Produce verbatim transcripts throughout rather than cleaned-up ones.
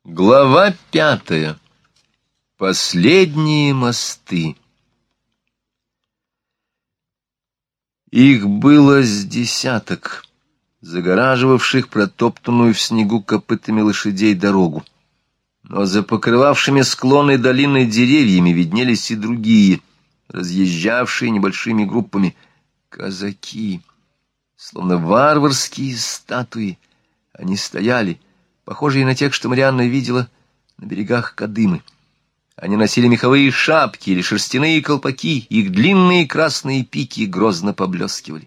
Глава пятая. Последние мосты. Их было с десяток, загораживавших протоптанную в снегу копытами лошадей дорогу. Но за покрывавшими склоны долины деревьями виднелись и другие, разъезжавшие небольшими группами. Казаки, словно варварские статуи, они стояли, похожие на тех, что Марианна видела на берегах Кадымы. Они носили меховые шапки или шерстяные колпаки, их длинные красные пики грозно поблескивали.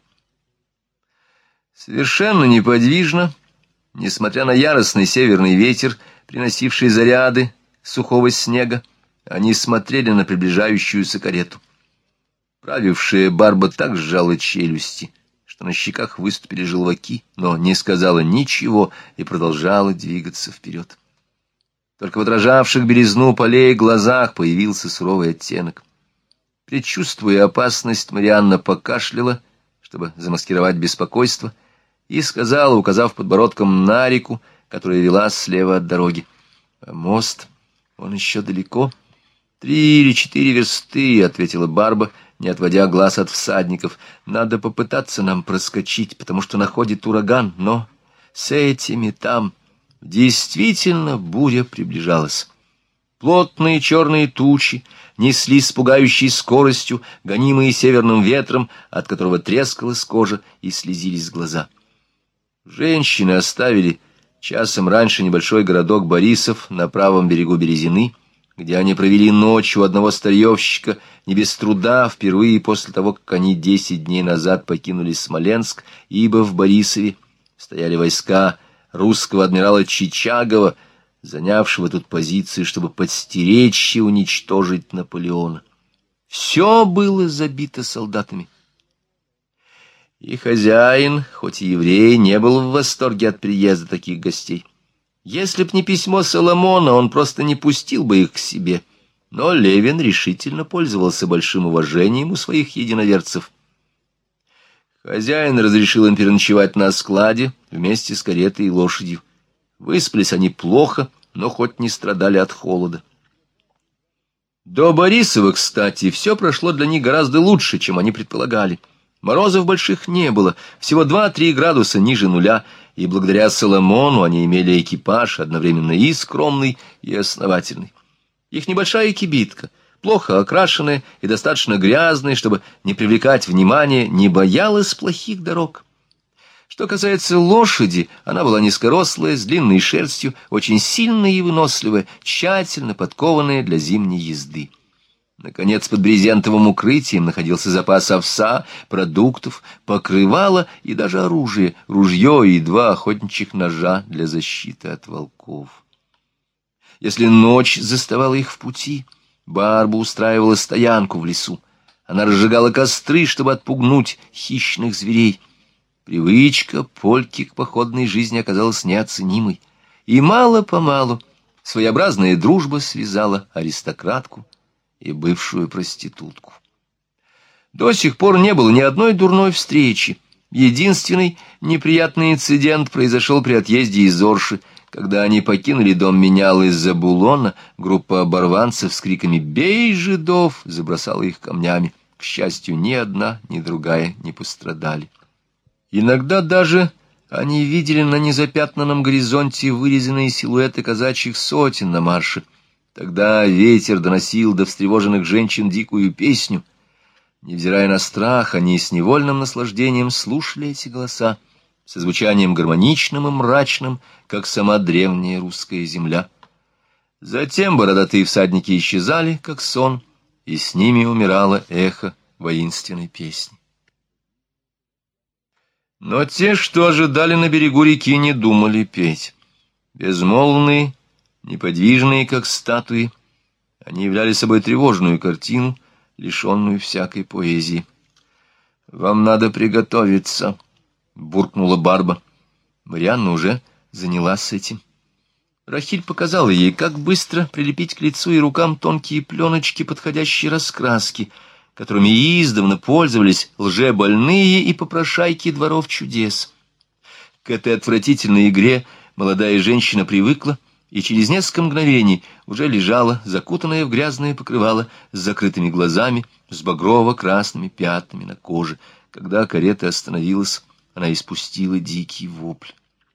Совершенно неподвижно, несмотря на яростный северный ветер, приносивший заряды сухого снега, они смотрели на приближающуюся карету. Правившая Барба так сжала челюсти, что на щеках выступили желваки, но не сказала ничего и продолжала двигаться вперед. Только в отражавших белизну полей глазах появился суровый оттенок. Предчувствуя опасность, Марианна покашляла, чтобы замаскировать беспокойство, и сказала, указав подбородком на реку, которая вела слева от дороги: «А мост, он еще далеко?» «Три или четыре версты», — ответила Барба, не отводя глаз от всадников. «Надо попытаться нам проскочить, потому что находит ураган, но с этими там...» Действительно, буря приближалась. Плотные черные тучи неслись с пугающей скоростью, гонимые северным ветром, от которого трескалась кожа и слезились глаза. Женщины оставили часом раньше небольшой городок Борисов на правом берегу Березины, где они провели ночь у одного старьевщика, не без труда, впервые после того, как они десять дней назад покинули Смоленск, ибо в Борисове стояли войска русского адмирала Чичагова, занявшего тут позиции, чтобы подстеречь и уничтожить Наполеона. Все было забито солдатами. И хозяин, хоть и еврей, не был в восторге от приезда таких гостей. Если б не письмо Соломона, он просто не пустил бы их к себе. Но Левин решительно пользовался большим уважением у своих единоверцев. Хозяин разрешил им переночевать на складе вместе с каретой и лошадью. Выспались они плохо, но хоть не страдали от холода. До Борисова, кстати, все прошло для них гораздо лучше, чем они предполагали. Морозов больших не было, всего два-три градуса ниже нуля, и благодаря Соломону они имели экипаж одновременно и скромный, и основательный. Их небольшая кибитка, плохо окрашенная и достаточно грязная, чтобы не привлекать внимания, не боялась плохих дорог. Что касается лошади, она была низкорослая, с длинной шерстью, очень сильная и выносливая, тщательно подкованная для зимней езды. Наконец, под брезентовым укрытием находился запас овса, продуктов, покрывала и даже оружие, ружье и два охотничьих ножа для защиты от волков. Если ночь заставала их в пути, Барба устраивала стоянку в лесу. Она разжигала костры, чтобы отпугнуть хищных зверей. Привычка польки к походной жизни оказалась неоценимой. И мало-помалу своеобразная дружба связала аристократку и бывшую проститутку. До сих пор не было ни одной дурной встречи. Единственный неприятный инцидент произошел при отъезде из Орши. Когда они покинули дом менял из-за Булона, группа оборванцев с криками «Бей жидов!» забросала их камнями. К счастью, ни одна, ни другая не пострадали. Иногда даже они видели на незапятнанном горизонте вырезанные силуэты казачьих сотен на марше. Тогда ветер доносил до встревоженных женщин дикую песню. Невзирая на страх, они с невольным наслаждением слушали эти голоса, со звучанием гармоничным и мрачным, как сама древняя русская земля. Затем бородатые всадники исчезали, как сон, и с ними умирало эхо воинственной песни. Но те, что ожидали на берегу реки, не думали петь. Безмолвные, неподвижные, как статуи, они являли собой тревожную картину, лишенную всякой поэзии. «Вам надо приготовиться», — буркнула Барба. Марианна уже занялась этим. Рахиль показала ей, как быстро прилепить к лицу и рукам тонкие пленочки подходящей раскраски, которыми издавна пользовались лжебольные и попрошайки дворов чудес. К этой отвратительной игре молодая женщина привыкла и через несколько мгновений уже лежала, закутанная в грязное покрывало, с закрытыми глазами, с багрово-красными пятнами на коже. Когда карета остановилась, она испустила дикий вопль.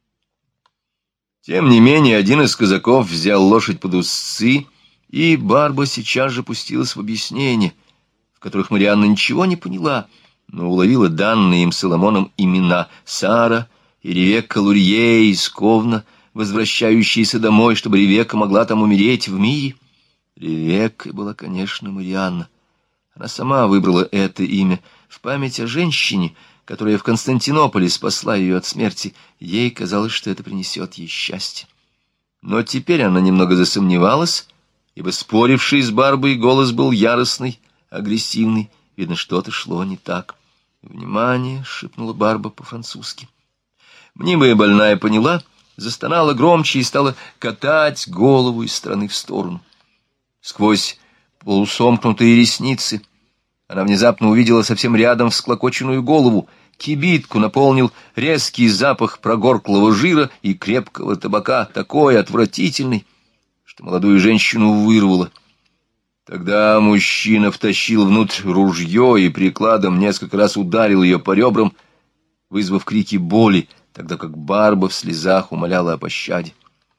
Тем не менее, один из казаков взял лошадь под уздцы, и Барба сейчас же пустилась в объяснения, в которых Марианна ничего не поняла, но уловила данные им Соломоном имена Сара и Ревекка Лурье из Ковна, возвращающиеся домой, чтобы Ревекка могла там умереть в мире. Ревеккой была, конечно, Марианна. Она сама выбрала это имя в память о женщине, которая в Константинополе спасла ее от смерти. Ей казалось, что это принесет ей счастье. Но теперь она немного засомневалась, ибо споривший с Барбой голос был яростный, агрессивный. Видно, что-то шло не так. «Внимание!» — шепнула Барба по-французски. Мнимая больная поняла, застонала громче и стала катать голову из стороны в сторону. Сквозь полусомкнутые ресницы она внезапно увидела совсем рядом всклокоченную голову. Кибитку наполнил резкий запах прогорклого жира и крепкого табака, такой отвратительный, что молодую женщину вырвало. Тогда мужчина втащил внутрь ружье и прикладом несколько раз ударил ее по ребрам, вызвав крики боли, тогда как Барба в слезах умоляла о пощаде.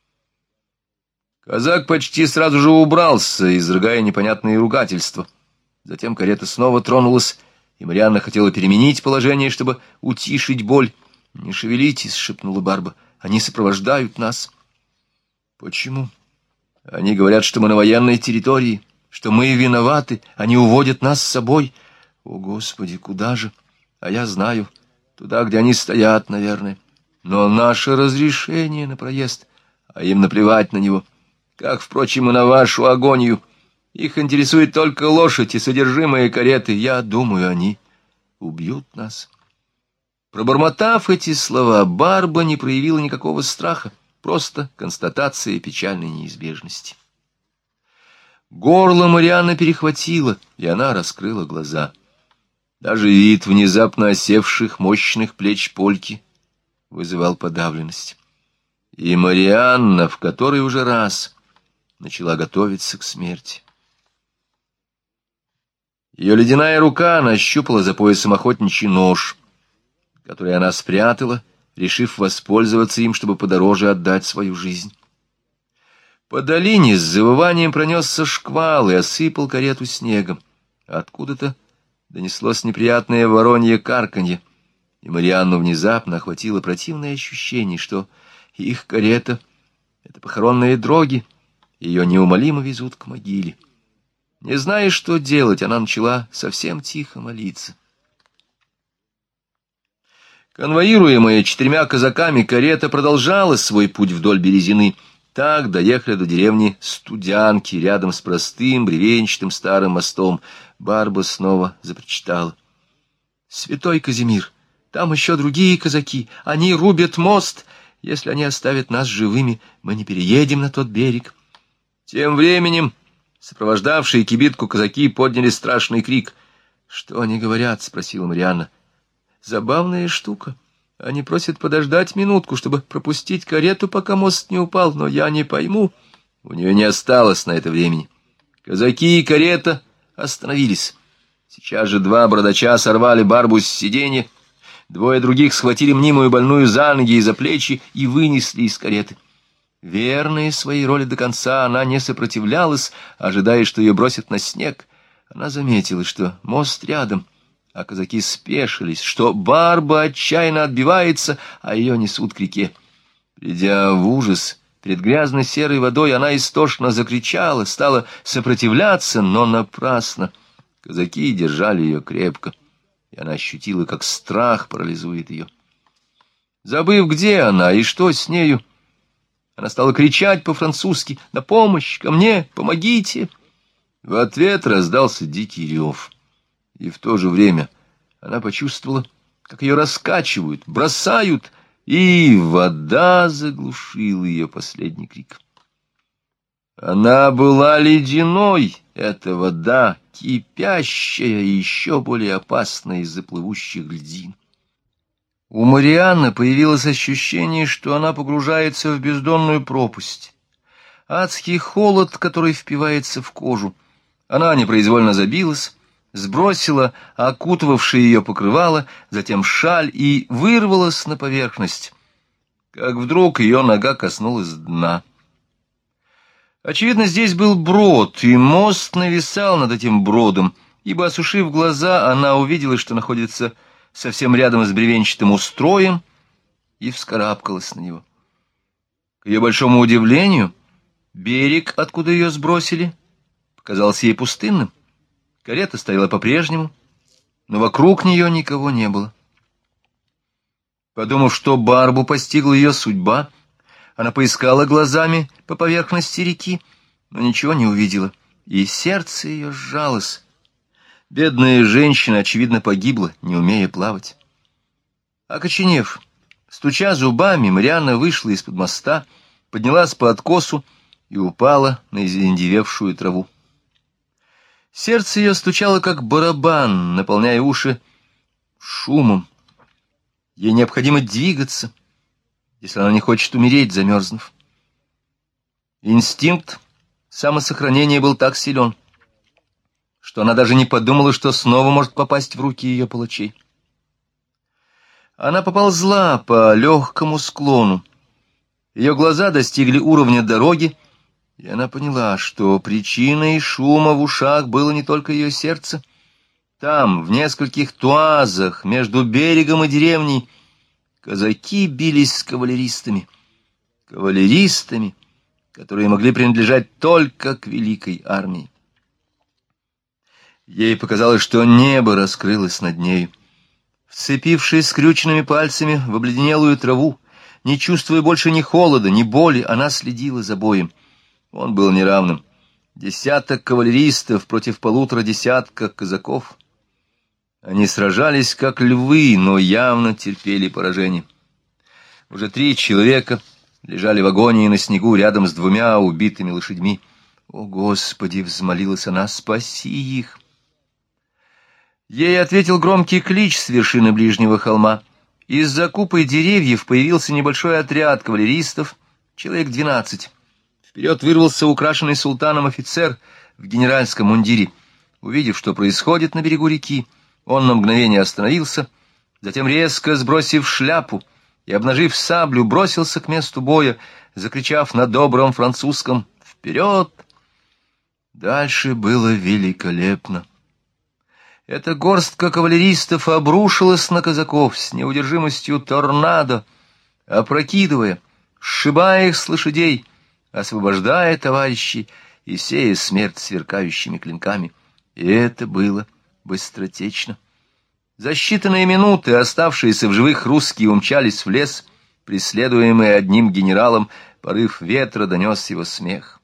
Казак почти сразу же убрался, изрыгая непонятные ругательства. Затем карета снова тронулась, и Марианна хотела переменить положение, чтобы утишить боль. «Не шевелитесь», — шепнула Барба, — «они сопровождают нас». «Почему?» «Они говорят, что мы на военной территории, что мы виноваты, они уводят нас с собой». «О, Господи, куда же? А я знаю, туда, где они стоят, наверное. Но наше разрешение на проезд, а им наплевать на него, как, впрочем, и на вашу агонию. Их интересует только лошадь и содержимое кареты. Я думаю, они убьют нас». Пробормотав эти слова, Барба не проявила никакого страха, просто констатация печальной неизбежности. Горло Марианны перехватило, и она раскрыла глаза. Даже вид внезапно осевших мощных плеч польки вызывал подавленность. И Марианна в который уже раз начала готовиться к смерти. Ее ледяная рука нащупала за поясом охотничий нож, который она спрятала, решив воспользоваться им, чтобы подороже отдать свою жизнь. По долине с завыванием пронесся шквал и осыпал карету снегом. Откуда-то донеслось неприятное воронье карканье, и Марианну внезапно охватило противное ощущение, что их карета — это похоронные дроги, ее неумолимо везут к могиле. Не зная, что делать, она начала совсем тихо молиться. Конвоируемая четырьмя казаками, карета продолжала свой путь вдоль Березины. Так доехали до деревни Студянки, рядом с простым бревенчатым старым мостом. Барба снова запричитала: «Святой Казимир, там еще другие казаки, они рубят мост. Если они оставят нас живыми, мы не переедем на тот берег». Тем временем сопровождавшие кибитку казаки подняли страшный крик. «Что они говорят?» — спросила Марианна. «Забавная штука. Они просят подождать минутку, чтобы пропустить карету, пока мост не упал, но я не пойму». У нее не осталось на это времени. Казаки и карета остановились. Сейчас же два бородача сорвали Барбу с сиденья, двое других схватили мнимую больную за ноги и за плечи и вынесли из кареты. Верная своей роли до конца, она не сопротивлялась, ожидая, что ее бросят на снег. Она заметила, что мост рядом, а казаки спешились, что Барба отчаянно отбивается, а ее несут к реке. Придя в ужас перед грязно-серой водой, она истошно закричала, стала сопротивляться, но напрасно. Казаки держали ее крепко, и она ощутила, как страх парализует ее. Забыв, где она и что с нею, она стала кричать по-французски: «На помощь! Ко мне! Помогите!» В ответ раздался дикий рев. И в то же время она почувствовала, как ее раскачивают, бросают, и вода заглушила ее последний крик. Она была ледяной, эта вода, кипящая и еще более опасная из-за плывущих льдин. У Марианны появилось ощущение, что она погружается в бездонную пропасть, адский холод, который впивается в кожу. Она непроизвольно забилась, сбросила окутывавшее ее покрывало, затем шаль и вырвалась на поверхность, как вдруг ее нога коснулась дна. Очевидно, здесь был брод, и мост нависал над этим бродом, ибо, осушив глаза, она увидела, что находится совсем рядом с бревенчатым устроем, и вскарабкалась на него. К ее большому удивлению, берег, откуда ее сбросили, показался ей пустынным. Карета стояла по-прежнему, но вокруг нее никого не было. Подумав, что Барбу постигла ее судьба, она поискала глазами по поверхности реки, но ничего не увидела, и сердце ее сжалось. Бедная женщина, очевидно, погибла, не умея плавать. Окоченев, стуча зубами, Марианна вышла из-под моста, поднялась по откосу и упала на изиндевевшую траву. Сердце ее стучало, как барабан, наполняя уши шумом. Ей необходимо двигаться, если она не хочет умереть, замерзнув. Инстинкт самосохранения был так силен, что она даже не подумала, что снова может попасть в руки ее палачей. Она поползла по легкому склону. Ее глаза достигли уровня дороги, и она поняла, что причиной шума в ушах было не только ее сердце. Там, в нескольких туазах, между берегом и деревней, казаки бились с кавалеристами. Кавалеристами, которые могли принадлежать только к великой армии. Ей показалось, что небо раскрылось над нею. Вцепившись скрюченными пальцами в обледенелую траву, не чувствуя больше ни холода, ни боли, она следила за боем. Он был неравным. Десяток кавалеристов против полутора десятка казаков. Они сражались, как львы, но явно терпели поражение. Уже три человека лежали в агонии на снегу рядом с двумя убитыми лошадьми. «О, Господи!» — взмолилась она, — «спаси их!» Ей ответил громкий клич с вершины ближнего холма. Из-за купы деревьев появился небольшой отряд кавалеристов, человек двенадцать. Вперед вырвался украшенный султаном офицер в генеральском мундире. Увидев, что происходит на берегу реки, он на мгновение остановился, затем, резко сбросив шляпу и обнажив саблю, бросился к месту боя, закричав на добром французском «Вперед!». Дальше было великолепно. Эта горстка кавалеристов обрушилась на казаков с неудержимостью торнадо, опрокидывая, сшибая их с лошадей, освобождая товарищей и сея смерть сверкающими клинками. И это было быстротечно. За считанные минуты оставшиеся в живых русские умчались в лес, преследуемые одним генералом. Порыв ветра донес его смех.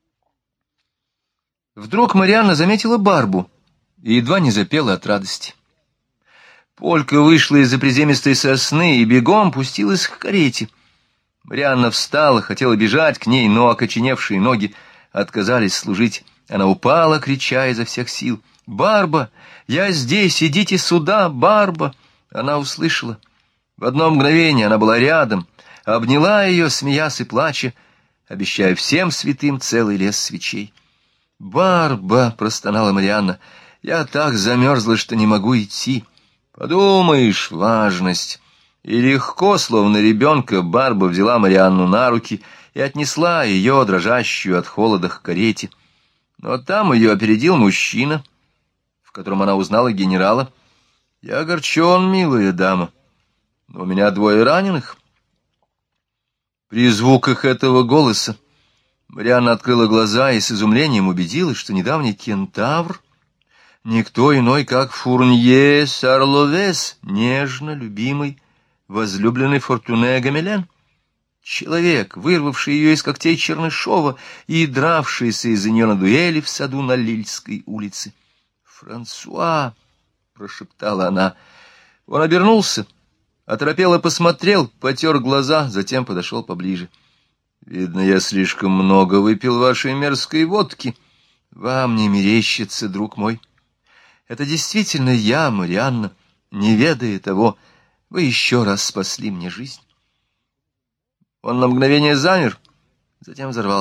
Вдруг Марианна заметила Барбу и едва не запела от радости. Полька вышла из-за приземистой сосны и бегом пустилась к карете. Марианна встала, хотела бежать к ней, но окоченевшие ноги отказались служить. Она упала, крича изо всех сил: «Барба! Я здесь! Идите сюда, Барба!» Она услышала. В одно мгновение она была рядом, обняла ее, смеясь и плача, обещая всем святым целый лес свечей. «Барба!» — простонала Марианна. «Я так замерзла, что не могу идти». Подумаешь, важность. И легко, словно ребенка, Барба взяла Марианну на руки и отнесла ее, дрожащую от холода, к карете. Но там ее опередил мужчина, в котором она узнала генерала. «Я огорчен, милая дама, но у меня двое раненых». При звуках этого голоса Марианна открыла глаза и с изумлением убедилась, что недавний кентавр — никто иной, как Фурнье Сарловес, нежно любимый, возлюбленный Фортуне Гамелен. Человек, вырвавший ее из когтей Чернышова и дравшийся из-за нее на дуэли в саду на Лильской улице. «Франсуа!» — прошептала она. Он обернулся, оторопело посмотрел, потер глаза, затем подошел поближе. «Видно, я слишком много выпил вашей мерзкой водки. Вам не мерещится, друг мой. Это действительно я, Марианна, не ведая того, вы еще раз спасли мне жизнь». Он на мгновение замер, затем взорвался.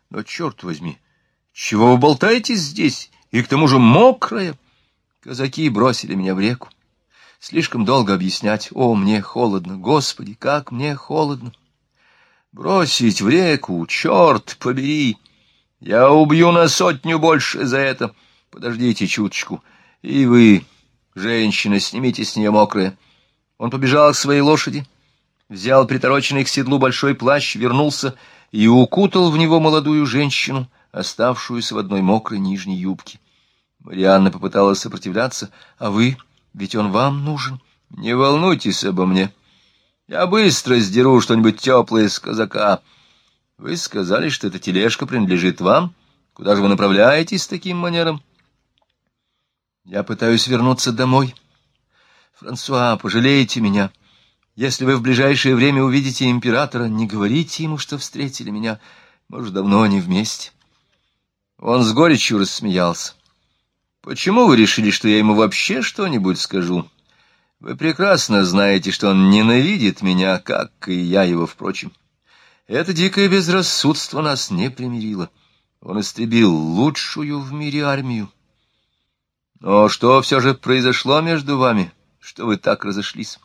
Но, черт возьми, чего вы болтаетесь здесь, и к тому же мокрая? Казаки бросили меня в реку. Слишком долго объяснять. О, мне холодно, Господи, как мне холодно! Бросить в реку, черт побери! Я убью на сотню больше за это. Подождите чуточку. И вы, женщина, снимите с нее мокрое. Он побежал к своей лошади, взял притороченный к седлу большой плащ, вернулся и укутал в него молодую женщину, оставшуюся в одной мокрой нижней юбке. Марианна попыталась сопротивляться. А вы? Ведь он вам нужен. Не волнуйтесь обо мне. Я быстро сдеру что-нибудь теплое с казака. Вы сказали, что эта тележка принадлежит вам? Куда же вы направляетесь с таким манером? Я пытаюсь вернуться домой. Франсуа, пожалейте меня. Если вы в ближайшее время увидите императора, не говорите ему, что встретили меня. Может, давно не вместе. Он с горечью рассмеялся. Почему вы решили, что я ему вообще что-нибудь скажу? Вы прекрасно знаете, что он ненавидит меня, как и я его, впрочем. Это дикое безрассудство нас не примирило. Он истребил лучшую в мире армию. Но что все же произошло между вами, что вы так разошлись?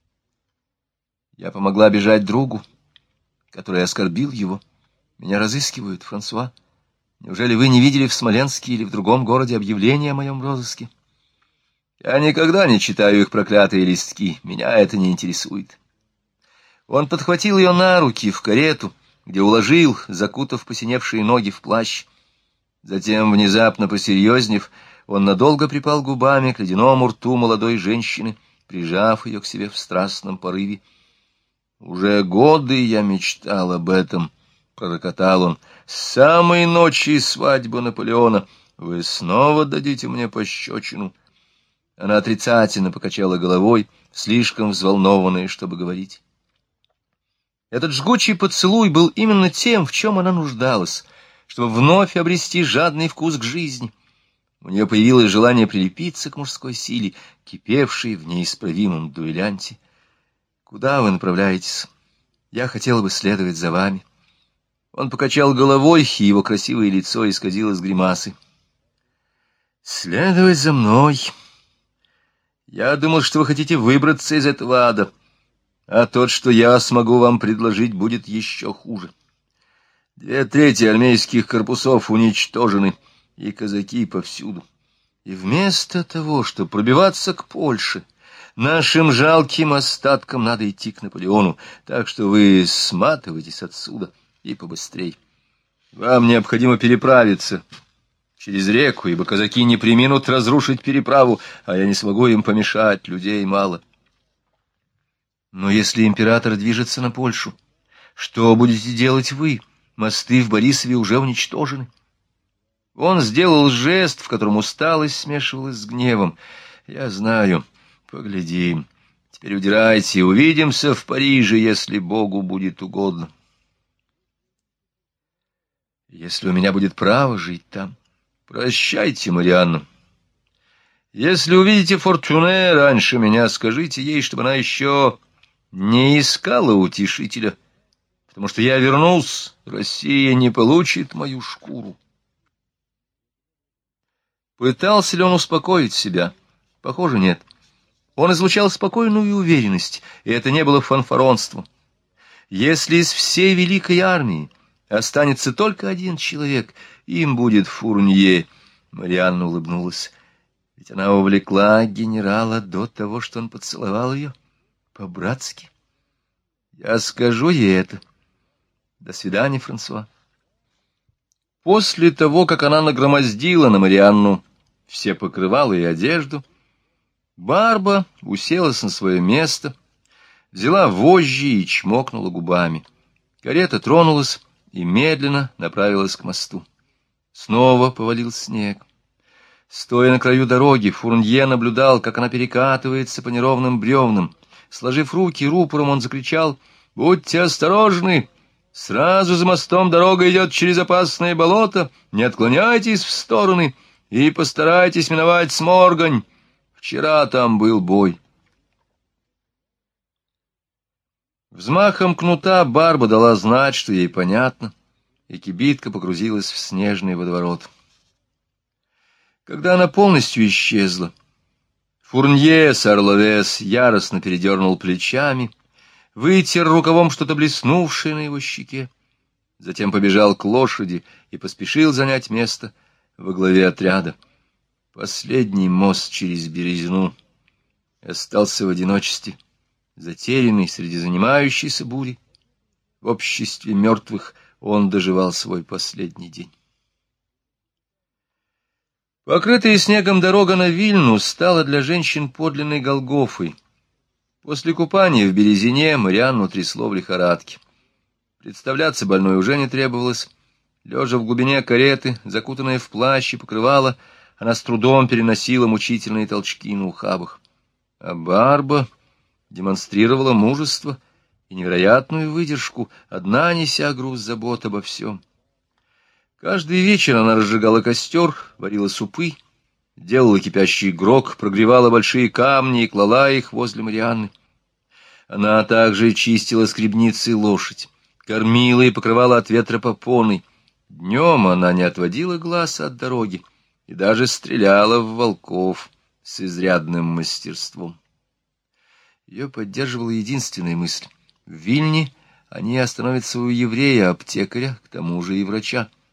Я помогла бежать другу, который оскорбил его. Меня разыскивают, Франсуа. Неужели вы не видели в Смоленске или в другом городе объявления о моем розыске? Я никогда не читаю их проклятые листки, меня это не интересует. Он подхватил ее на руки в карету, где уложил, закутав посиневшие ноги в плащ. Затем, внезапно посерьезнев, он надолго припал губами к ледяному рту молодой женщины, прижав ее к себе в страстном порыве. «Уже годы я мечтал об этом», — пророкотал он, — «с самой ночи свадьбы Наполеона. Вы снова дадите мне пощечину». Она отрицательно покачала головой, слишком взволнованная, чтобы говорить. Этот жгучий поцелуй был именно тем, в чем она нуждалась, чтобы вновь обрести жадный вкус к жизни. У нее появилось желание прилепиться к мужской силе, кипевшей в неисправимом дуэлянте. «Куда вы направляетесь? Я хотела бы следовать за вами». Он покачал головой, и его красивое лицо исказилось гримасой. «Следовать за мной. Я думал, что вы хотите выбраться из этого ада, а тот, что я смогу вам предложить, будет еще хуже. Две трети армейских корпусов уничтожены, и казаки повсюду. И вместо того, чтобы пробиваться к Польше, нашим жалким остаткам надо идти к Наполеону, так что вы сматывайтесь отсюда и побыстрей. Вам необходимо переправиться через реку, ибо казаки не преминут разрушить переправу, а я не смогу им помешать, людей мало. Но если император движется на Польшу, что будете делать вы? Мосты в Борисове уже уничтожены. Он сделал жест, в котором усталость смешивалась с гневом. Я знаю. Поглядим. Теперь удирайте, увидимся в Париже, если Богу будет угодно. Если у меня будет право жить там. Прощайте, Марианна. Если увидите Фортуне раньше меня, скажите ей, чтобы она еще не искала утешителя, потому что я вернулся, Россия не получит мою шкуру. Пытался ли он успокоить себя? Похоже, нет. Он излучал спокойную уверенность, и это не было фанфаронством. Если из всей великой армии останется только один человек, им будет Фурнье. Марианна улыбнулась. Ведь она увлекла генерала до того, что он поцеловал ее по-братски. Я скажу ей это. До свидания, Франсуа. После того, как она нагромоздила на Марианну все покрывала и одежду, Барба уселась на свое место, взяла вожжи и чмокнула губами. Карета тронулась и медленно направилась к мосту. Снова повалил снег. Стоя на краю дороги, Фурнье наблюдал, как она перекатывается по неровным бревнам. Сложив руки рупором, он закричал: «Будьте осторожны! Сразу за мостом дорога идет через опасное болото. Не отклоняйтесь в стороны и постарайтесь миновать Сморгонь. Вчера там был бой». Взмахом кнута Барба дала знать, что ей понятно. и кибитка погрузилась в снежный водоворот. Когда она полностью исчезла, Фурнье Сарловес яростно передернул плечами, вытер рукавом что-то блеснувшее на его щеке, затем побежал к лошади и поспешил занять место во главе отряда. Последний мост через Березину остался в одиночестве, затерянный среди занимающейся бури. В обществе мертвых он доживал свой последний день. Покрытая снегом дорога на Вильну стала для женщин подлинной Голгофой. После купания в Березине Марианну трясло в лихорадке. Представляться больной уже не требовалось. Лежа в глубине кареты, закутанная в плащ и покрывало, она с трудом переносила мучительные толчки на ухабах. А Барба демонстрировала мужество и невероятную выдержку, одна неся груз забот обо всем. Каждый вечер она разжигала костер, варила супы, делала кипящий грог, прогревала большие камни и клала их возле Марианны. Она также чистила скребницы лошадь, кормила и покрывала от ветра попоной. Днем она не отводила глаз от дороги и даже стреляла в волков с изрядным мастерством. Ее поддерживала единственная мысль — в Вильне они остановятся у еврея-аптекаря, к тому же и врача.